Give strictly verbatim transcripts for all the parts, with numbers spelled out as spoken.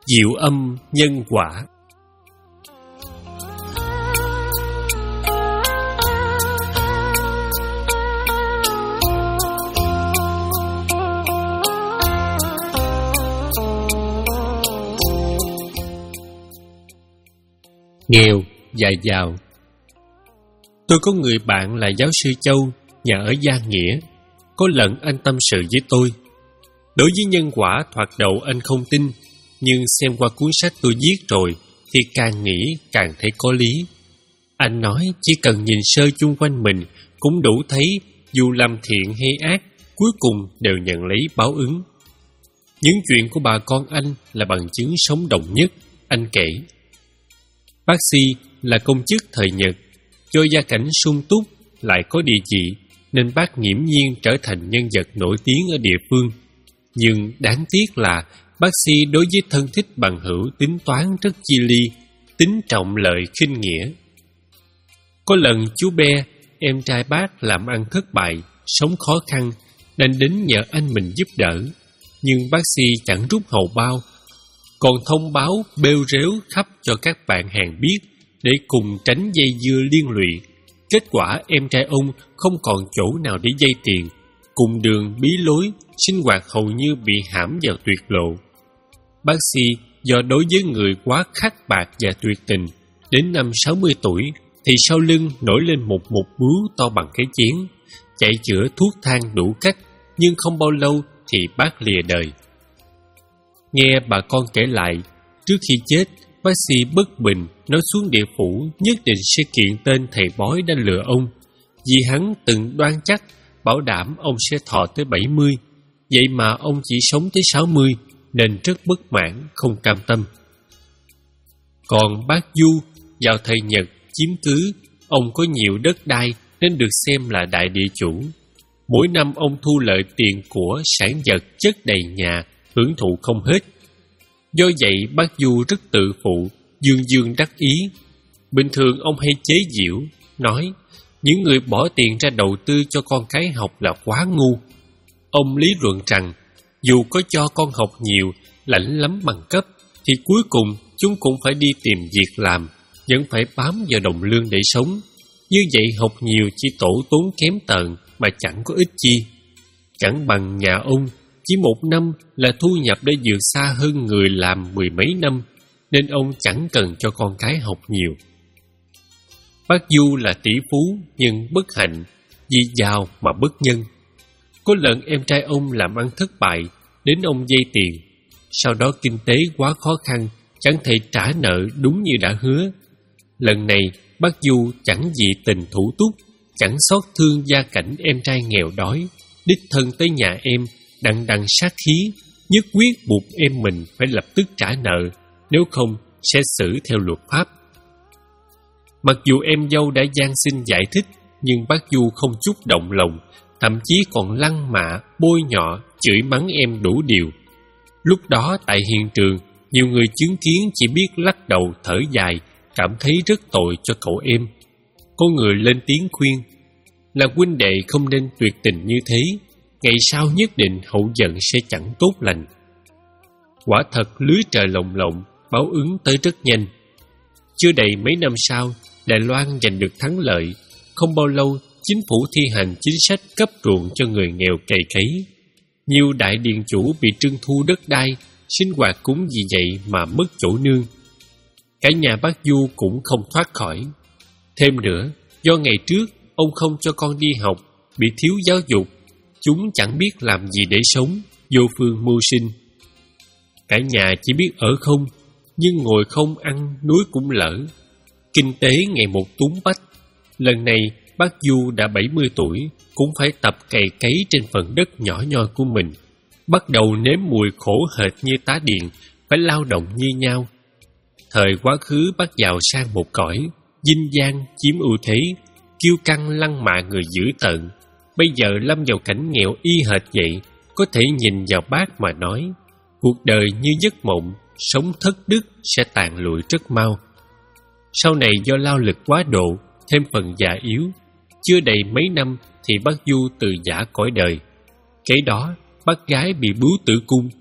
Diệu âm nhân quả. Nghèo và giàu. Tôi có người bạn là giáo sư Châu, nhà ở Gia Nghĩa. Có lần anh tâm sự với tôi. Đối với nhân quả thoạt đầu anh không tin, nhưng xem qua cuốn sách tôi viết rồi thì càng nghĩ càng thấy có lý. Anh nói chỉ cần nhìn sơ chung quanh mình cũng đủ thấy dù làm thiện hay ác, cuối cùng đều nhận lấy báo ứng. Những chuyện của bà con anh là bằng chứng sống động nhất. Anh kể, bác Si là công chức thời Nhật, do gia cảnh sung túc lại có địa vị nên bác nghiễm nhiên trở thành nhân vật nổi tiếng ở địa phương. Nhưng đáng tiếc là bác Si đối với thân thích bằng hữu tính toán rất chi ly, tính trọng lợi khinh nghĩa. Có lần chú Be, em trai bác làm ăn thất bại, sống khó khăn, nên đến nhờ anh mình giúp đỡ. Nhưng bác Si chẳng rút hầu bao, còn thông báo bêu rếu khắp cho các bạn hàng biết để cùng tránh dây dưa liên lụy. Kết quả em trai ông không còn chỗ nào để vay tiền, cùng đường bí lối, sinh hoạt hầu như bị hãm vào tuyệt lộ. Bác Si do đối với người quá khắc bạc và tuyệt tình, đến năm sáu mươi tuổi thì sau lưng nổi lên một một bướu to bằng cái chén, chạy chữa thuốc thang đủ cách, nhưng không bao lâu thì bác lìa đời. Nghe bà con kể lại, trước khi chết, bác Si bất bình nói xuống địa phủ nhất định sẽ kiện tên thầy bói đã lừa ông, vì hắn từng đoan chắc bảo đảm ông sẽ thọ tới bảy mươi, vậy mà ông chỉ sống tới sáu mươi, nên rất bất mãn, không cam tâm. Còn bác Du, vào thời Nhật chiếm cứ, ông có nhiều đất đai nên được xem là đại địa chủ. Mỗi năm ông thu lợi tiền của sản vật chất đầy nhà, hưởng thụ không hết. Do vậy bác Du rất tự phụ, dương dương đắc ý. Bình thường ông hay chế giễu, nói những người bỏ tiền ra đầu tư cho con cái học là quá ngu. Ông lý luận rằng dù có cho con học nhiều, lãnh lắm bằng cấp, thì cuối cùng chúng cũng phải đi tìm việc làm, vẫn phải bám vào đồng lương để sống. Như vậy học nhiều chỉ tổ tốn kém tợn mà chẳng có ích chi. Chẳng bằng nhà ông, chỉ một năm là thu nhập đã vượt xa hơn người làm mười mấy năm, nên ông chẳng cần cho con cái học nhiều. Bác Du là tỷ phú nhưng bất hạnh, vì giàu mà bất nhân. Có lần em trai ông làm ăn thất bại, đến ông vay tiền. Sau đó kinh tế quá khó khăn, chẳng thể trả nợ đúng như đã hứa. Lần này bác Du chẳng dị tình thủ túc, chẳng xót thương gia cảnh em trai nghèo đói, đích thân tới nhà em, đằng đằng sát khí, nhất quyết buộc em mình phải lập tức trả nợ, nếu không sẽ xử theo luật pháp. Mặc dù em dâu đã van xin giải thích, nhưng bác Du không chút động lòng, thậm chí còn lăng mạ, bôi nhọ, chửi mắng em đủ điều. Lúc đó tại hiện trường, nhiều người chứng kiến chỉ biết lắc đầu thở dài, cảm thấy rất tội cho cậu em. Có người lên tiếng khuyên, là huynh đệ không nên tuyệt tình như thế, ngày sau nhất định hậu vận sẽ chẳng tốt lành. Quả thật lưới trời lồng lộng, báo ứng tới rất nhanh. Chưa đầy mấy năm sau, Đài Loan giành được thắng lợi. Không bao lâu, chính phủ thi hành chính sách cấp ruộng cho người nghèo cày cấy. Nhiều đại điền chủ bị trưng thu đất đai, sinh hoạt cũng vì vậy mà mất chỗ nương. Cả nhà bác Du cũng không thoát khỏi. Thêm nữa, do ngày trước ông không cho con đi học, bị thiếu giáo dục, chúng chẳng biết làm gì để sống, vô phương mưu sinh. Cả nhà chỉ biết ở không, nhưng ngồi không ăn núi cũng lỡ. Kinh tế ngày một túng bách. Lần này bác Du đã bảy mươi tuổi, cũng phải tập cày cấy trên phần đất nhỏ nhoi của mình, bắt đầu nếm mùi khổ hệt như tá điền, phải lao động như nhau. Thời quá khứ bác giàu sang một cõi, dinh dang chiếm ưu thế, kiêu căng lăng mạ người dữ tợn. Bây giờ lâm vào cảnh nghèo y hệt vậy, có thể nhìn vào bác mà nói, cuộc đời như giấc mộng, sống thất đức sẽ tàn lụi rất mau. Sau này do lao lực quá độ, thêm phần già yếu, chưa đầy mấy năm thì bác Du từ giã cõi đời. Kế đó bác gái bị bướu tử cung.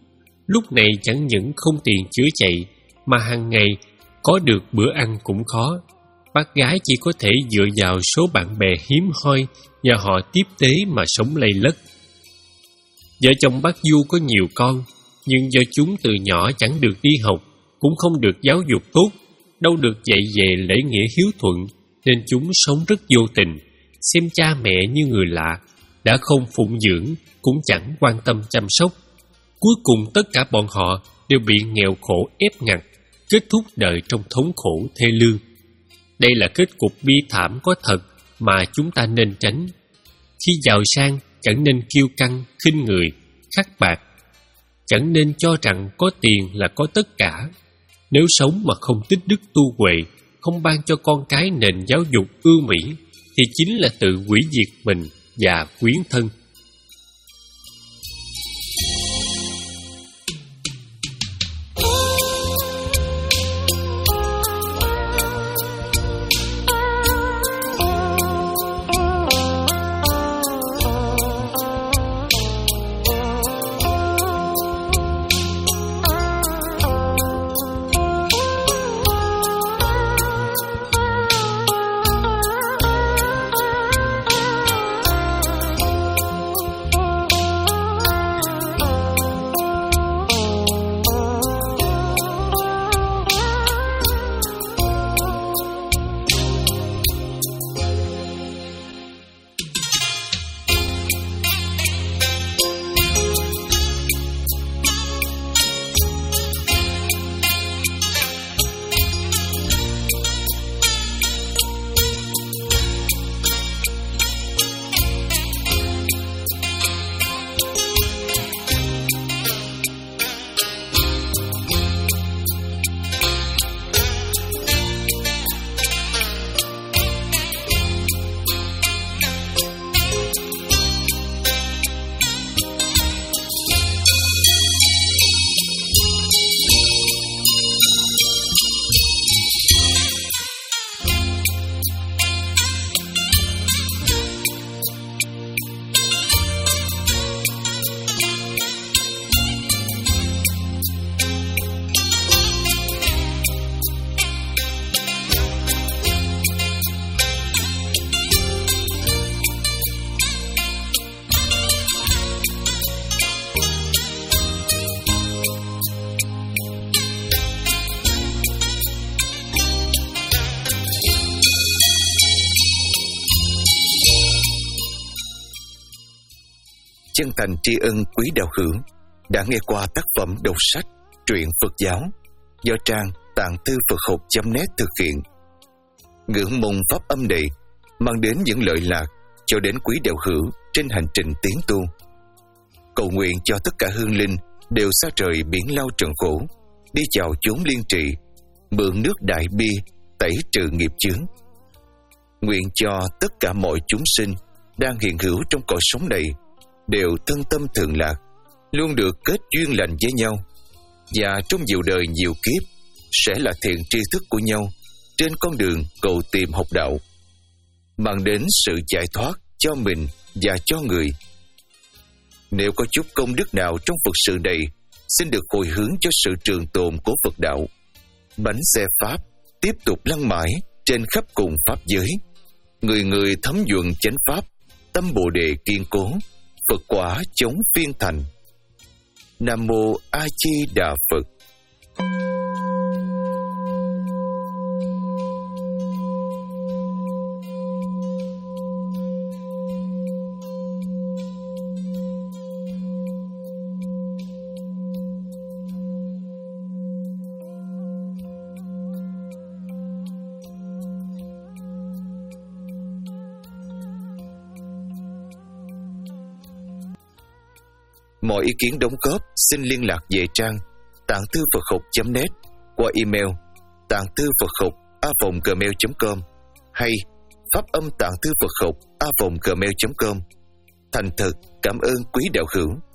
lúc này chẳng những không tiền chữa chạy, mà hàng ngày có được bữa ăn cũng khó. Bác gái chỉ có thể dựa vào số bạn bè hiếm hoi và họ tiếp tế mà sống lây lất. Vợ chồng bác Du có nhiều con, nhưng do chúng từ nhỏ chẳng được đi học, cũng không được giáo dục tốt, đâu được dạy về lễ nghĩa hiếu thuận, nên chúng sống rất vô tình, xem cha mẹ như người lạ, đã không phụng dưỡng, cũng chẳng quan tâm chăm sóc. Cuối cùng tất cả bọn họ đều bị nghèo khổ ép ngặt, kết thúc đời trong thống khổ thê lương. Đây là kết cục bi thảm có thật mà chúng ta nên tránh. Khi giàu sang, chẳng nên kiêu căng, khinh người, khắc bạc. Chẳng nên cho rằng có tiền là có tất cả. Nếu sống mà không tích đức tu huệ, không ban cho con cái nền giáo dục ưu mỹ, thì chính là tự hủy diệt mình và quyến thân. Chân thành tri ân quý đạo hữu đã nghe qua tác phẩm đọc sách truyện Phật giáo do trang tạng thư Phật học chấm net thực hiện. Ngưỡng mong pháp âm này mang đến những lợi lạc cho đến quý đạo hữu trên hành trình tiến tu. Cầu nguyện cho tất cả hương linh đều xa rời biển lao trần khổ, đi vào chốn liên trị, mượn nước đại bi tẩy trừ nghiệp chướng. Nguyện cho tất cả mọi chúng sinh đang hiện hữu trong cõi sống này đều thân tâm thường lạc, luôn được kết duyên lành với nhau, và trong nhiều đời nhiều kiếp sẽ là thiện tri thức của nhau trên con đường cầu tìm học đạo, mang đến sự giải thoát cho mình và cho người. Nếu có chút công đức nào trong Phật sự này, xin được hồi hướng cho sự trường tồn của Phật đạo. Bánh xe Pháp tiếp tục lăn mãi trên khắp cùng Pháp giới, người người thấm nhuận chánh Pháp, tâm Bồ Đề kiên cố, Phật quả chống phiên thành. Nam Mô A Di Đà Phật. Mọi ý kiến đóng góp xin liên lạc về trang tạng thư Phật học chấm net qua email tạng thư Phật học a vòng gmail chấm com hay pháp âm tạng thư Phật học a vòng gmail chấm com. Thành thật cảm ơn quý đạo hữu.